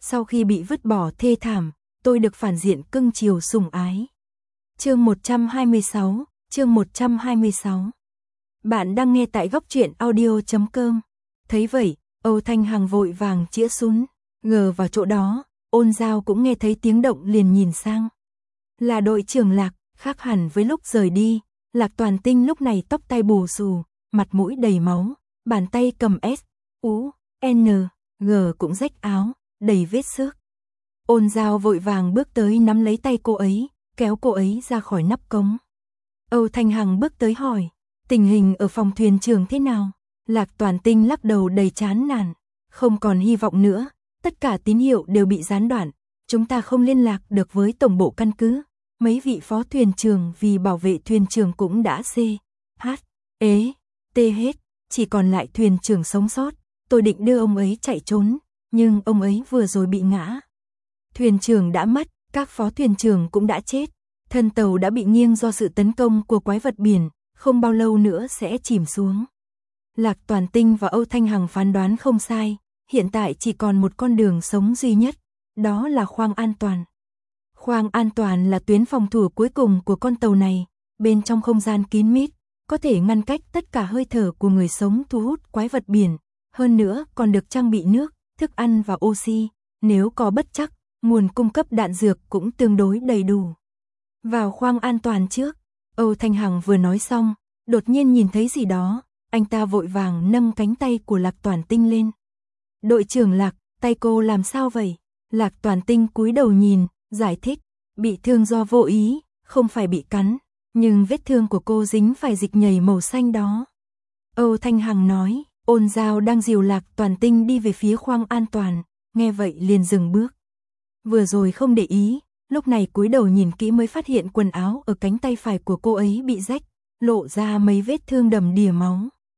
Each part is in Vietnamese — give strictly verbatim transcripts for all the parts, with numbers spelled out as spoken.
Sau khi bị vứt bỏ thê thảm, tôi được phản diện cưng chiều sủng ái. Chương một trăm hai mươi sáu, chương một trăm hai mươi sáu. Bạn đang nghe tại góc truyện audio chấm com. Thấy vậy, Âu Thanh Hằng vội vàng chĩa súng, ngờ vào chỗ đó, Ôn Giao cũng nghe thấy tiếng động liền nhìn sang. Là đội trưởng Lạc, khác hẳn với lúc rời đi, Lạc Toàn Tinh lúc này tóc tai bù xù, mặt mũi đầy máu, bàn tay cầm S, U, N, G cũng rách áo, đầy vết xước. Ôn Giao vội vàng bước tới nắm lấy tay cô ấy, kéo cô ấy ra khỏi nắp cống. Âu Thanh Hằng bước tới hỏi, tình hình ở phòng thuyền trưởng thế nào? Lạc Toàn Tinh lắc đầu đầy chán nản, không còn hy vọng nữa, tất cả tín hiệu đều bị gián đoạn, chúng ta không liên lạc được với tổng bộ căn cứ, mấy vị phó thuyền trưởng vì bảo vệ thuyền trưởng cũng đã C, H, E, T hết, chỉ còn lại thuyền trưởng sống sót, tôi định đưa ông ấy chạy trốn, nhưng ông ấy vừa rồi bị ngã. Thuyền trưởng đã mất, các phó thuyền trưởng cũng đã chết, thân tàu đã bị nghiêng do sự tấn công của quái vật biển, không bao lâu nữa sẽ chìm xuống. Lạc Toàn Tinh và Âu Thanh Hằng phán đoán không sai, hiện tại chỉ còn một con đường sống duy nhất, đó là khoang an toàn. Khoang an toàn là tuyến phòng thủ cuối cùng của con tàu này, bên trong không gian kín mít, có thể ngăn cách tất cả hơi thở của người sống thu hút quái vật biển, hơn nữa còn được trang bị nước, thức ăn và oxy, nếu có bất trắc, nguồn cung cấp đạn dược cũng tương đối đầy đủ. Vào khoang an toàn trước, Âu Thanh Hằng vừa nói xong, đột nhiên nhìn thấy gì đó, anh ta vội vàng nâng cánh tay của Lạc Toàn Tinh lên. Đội trưởng Lạc, tay cô làm sao vậy? Lạc Toàn Tinh cúi đầu nhìn, giải thích, bị thương do vô ý, không phải bị cắn, nhưng vết thương của cô dính phải dịch nhầy màu xanh đó. Âu Thanh Hằng nói, Ôn Giao đang dìu Lạc Toàn Tinh đi về phía khoang an toàn, nghe vậy liền dừng bước. Vừa rồi không để ý, lúc này cúi đầu nhìn kỹ mới phát hiện quần áo ở cánh tay phải của cô ấy bị rách, lộ ra mấy vết thương đầm đìa máu.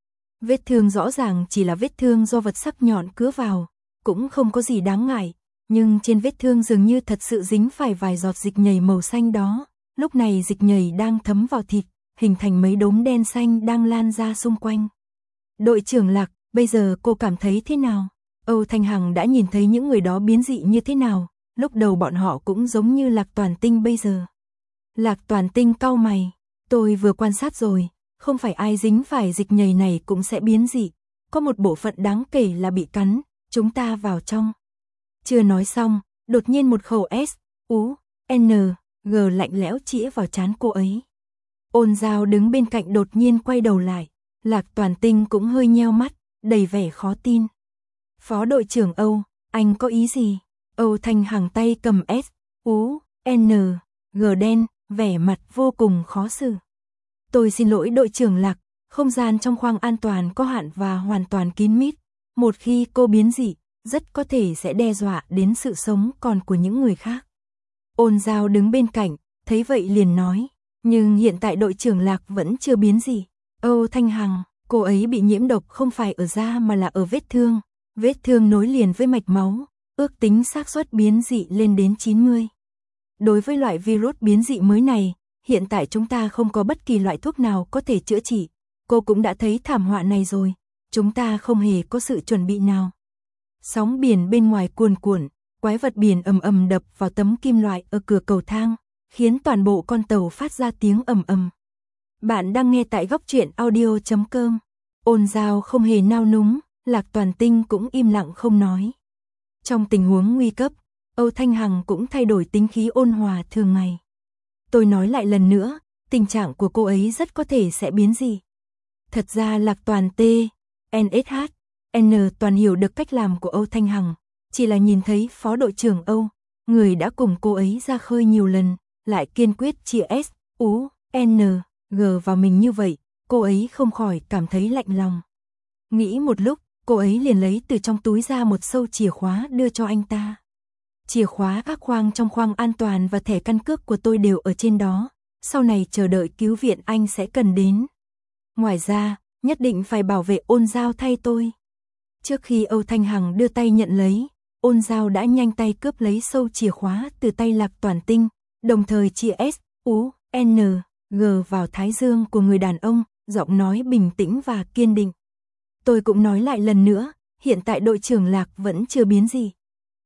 Vết thương rõ ràng chỉ là vết thương do vật sắc nhọn cứa vào, cũng không có gì đáng ngại, nhưng trên vết thương dường như thật sự dính phải vài giọt dịch nhầy màu xanh đó, lúc này dịch nhầy đang thấm vào thịt, hình thành mấy đốm đen xanh đang lan ra xung quanh. Đội trưởng Lạc, bây giờ cô cảm thấy thế nào? Âu Thanh Hằng đã nhìn thấy những người đó biến dị như thế nào, lúc đầu bọn họ cũng giống như Lạc Toàn Tinh bây giờ. Lạc Toàn Tinh cau mày, tôi vừa quan sát rồi, không phải ai dính phải dịch nhầy này cũng sẽ biến dị, có một bộ phận đáng kể là bị cắn, chúng ta vào trong. Chưa nói xong, đột nhiên một khẩu S, U, N, G lạnh lẽo chĩa vào trán cô ấy. Ôn Giao đứng bên cạnh đột nhiên quay đầu lại, Lạc Toàn Tinh cũng hơi nheo mắt, đầy vẻ khó tin. Phó đội trưởng Âu, anh có ý gì? Âu Thanh Hằng tay cầm S, U, N, G đen, vẻ mặt vô cùng khó xử. Tôi xin lỗi đội trưởng Lạc, không gian trong khoang an toàn có hạn và hoàn toàn kín mít. Một khi cô biến dị, rất có thể sẽ đe dọa đến sự sống còn của những người khác. Ôn Giao đứng bên cạnh, thấy vậy liền nói, nhưng hiện tại đội trưởng Lạc vẫn chưa biến dị. Âu Thanh Hằng, cô ấy bị nhiễm độc không phải ở da mà là ở vết thương. Vết thương nối liền với mạch máu, ước tính xác suất biến dị lên đến chín mươi. Đối với loại virus biến dị mới này, hiện tại chúng ta không có bất kỳ loại thuốc nào có thể chữa trị. Cô cũng đã thấy thảm họa này rồi, chúng ta không hề có sự chuẩn bị nào. Sóng biển bên ngoài cuồn cuộn, quái vật biển ầm ầm đập vào tấm kim loại ở cửa cầu thang, khiến toàn bộ con tàu phát ra tiếng ầm ầm. Bạn đang nghe tại góc truyện audio chấm com. Ôn Giao không hề nao núng, Lạc Toàn Tinh cũng im lặng không nói. Trong tình huống nguy cấp, Âu Thanh Hằng cũng thay đổi tính khí ôn hòa thường ngày. Tôi nói lại lần nữa, tình trạng của cô ấy rất có thể sẽ biến dị. Thật ra Lạc Toàn T, N S H, N toàn hiểu được cách làm của Âu Thanh Hằng, chỉ là nhìn thấy phó đội trưởng Âu, người đã cùng cô ấy ra khơi nhiều lần, lại kiên quyết chia S, U, N, G vào mình như vậy, cô ấy không khỏi cảm thấy lạnh lòng. Nghĩ một lúc, cô ấy liền lấy từ trong túi ra một sâu chìa khóa đưa cho anh ta. Chìa khóa các khoang trong khoang an toàn và thẻ căn cước của tôi đều ở trên đó, sau này chờ đợi cứu viện anh sẽ cần đến. Ngoài ra, nhất định phải bảo vệ Ôn Giao thay tôi. Trước khi Âu Thanh Hằng đưa tay nhận lấy, Ôn Giao đã nhanh tay cướp lấy sâu chìa khóa từ tay Lạc Toàn Tinh, đồng thời chia S, U, N, G vào thái dương của người đàn ông, giọng nói bình tĩnh và kiên định. Tôi cũng nói lại lần nữa, hiện tại đội trưởng Lạc vẫn chưa biến gì.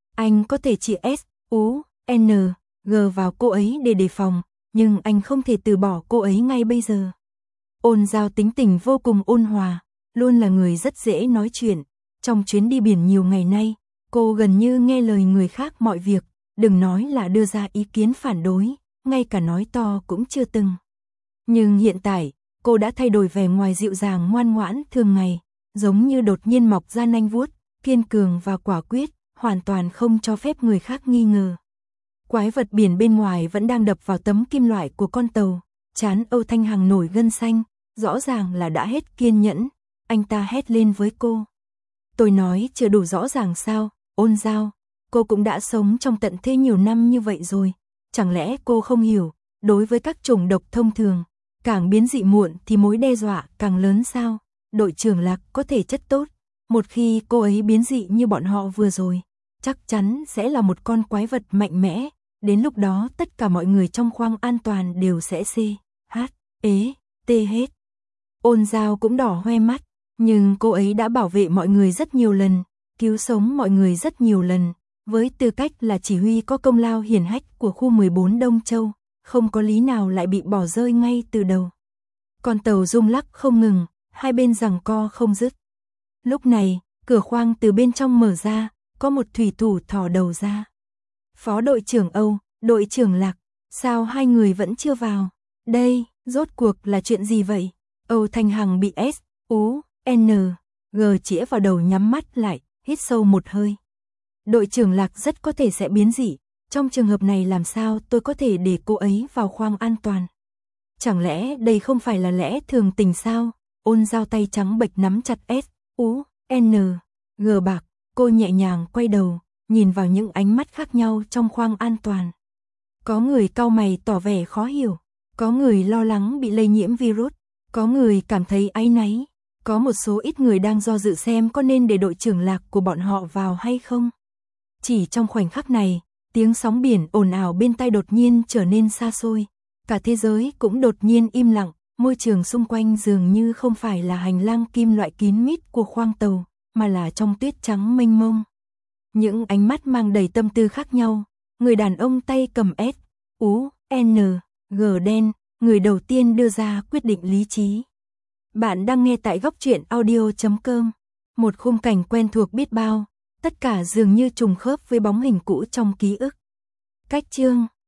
Anh có thể chỉ S, U, N, G vào cô ấy để đề phòng, nhưng anh không thể từ bỏ cô ấy ngay bây giờ. Ôn Giao tính tình vô cùng ôn hòa, luôn là người rất dễ nói chuyện. Trong chuyến đi biển nhiều ngày nay, cô gần như nghe lời người khác mọi việc, đừng nói là đưa ra ý kiến phản đối, ngay cả nói to cũng chưa từng. Nhưng hiện tại, cô đã thay đổi vẻ ngoài dịu dàng ngoan ngoãn thường ngày, giống như đột nhiên mọc ra nanh vuốt, kiên cường và quả quyết, hoàn toàn không cho phép người khác nghi ngờ. Quái vật biển bên ngoài vẫn đang đập vào tấm kim loại của con tàu, trán Âu Thanh Hằng nổi gân xanh, rõ ràng là đã hết kiên nhẫn, anh ta hét lên với cô. Tôi nói chưa đủ rõ ràng sao, Ôn Giao, cô cũng đã sống trong tận thế nhiều năm như vậy rồi, chẳng lẽ cô không hiểu, đối với các chủng độc thông thường, càng biến dị muộn thì mối đe dọa càng lớn sao? Đội trưởng Lạc có thể chất tốt, một khi cô ấy biến dị như bọn họ vừa rồi, chắc chắn sẽ là một con quái vật mạnh mẽ, đến lúc đó tất cả mọi người trong khoang an toàn đều sẽ C, H, ế, T hết. Ôn Giao cũng đỏ hoe mắt, nhưng cô ấy đã bảo vệ mọi người rất nhiều lần, cứu sống mọi người rất nhiều lần, với tư cách là chỉ huy có công lao hiển hách của khu mười bốn Đông Châu, không có lý nào lại bị bỏ rơi ngay từ đầu. Con tàu rung lắc không ngừng, hai bên giằng co không dứt. Lúc này, cửa khoang từ bên trong mở ra, có một thủy thủ thò đầu ra. Phó đội trưởng Âu, đội trưởng Lạc, sao hai người vẫn chưa vào? Đây, rốt cuộc là chuyện gì vậy? Âu Thanh Hằng bị S, U, N, G chĩa vào đầu nhắm mắt lại, hít sâu một hơi. Đội trưởng Lạc rất có thể sẽ biến dị, trong trường hợp này làm sao tôi có thể để cô ấy vào khoang an toàn? Chẳng lẽ đây không phải là lẽ thường tình sao? Ôn Giao tay trắng bệch nắm chặt S, U, N, G bạc, cô nhẹ nhàng quay đầu, nhìn vào những ánh mắt khác nhau trong khoang an toàn. Có người cau mày tỏ vẻ khó hiểu, có người lo lắng bị lây nhiễm virus, có người cảm thấy áy náy, có một số ít người đang do dự xem có nên để đội trưởng Lạc của bọn họ vào hay không. Chỉ trong khoảnh khắc này, tiếng sóng biển ồn ào bên tai đột nhiên trở nên xa xôi, cả thế giới cũng đột nhiên im lặng, môi trường xung quanh dường như không phải là hành lang kim loại kín mít của khoang tàu, mà là trong tuyết trắng mênh mông. Những ánh mắt mang đầy tâm tư khác nhau, người đàn ông tay cầm S, U, N, G đen, người đầu tiên đưa ra quyết định lý trí. Bạn đang nghe tại góc truyện audio chấm com, một khung cảnh quen thuộc biết bao, tất cả dường như trùng khớp với bóng hình cũ trong ký ức. Cách chương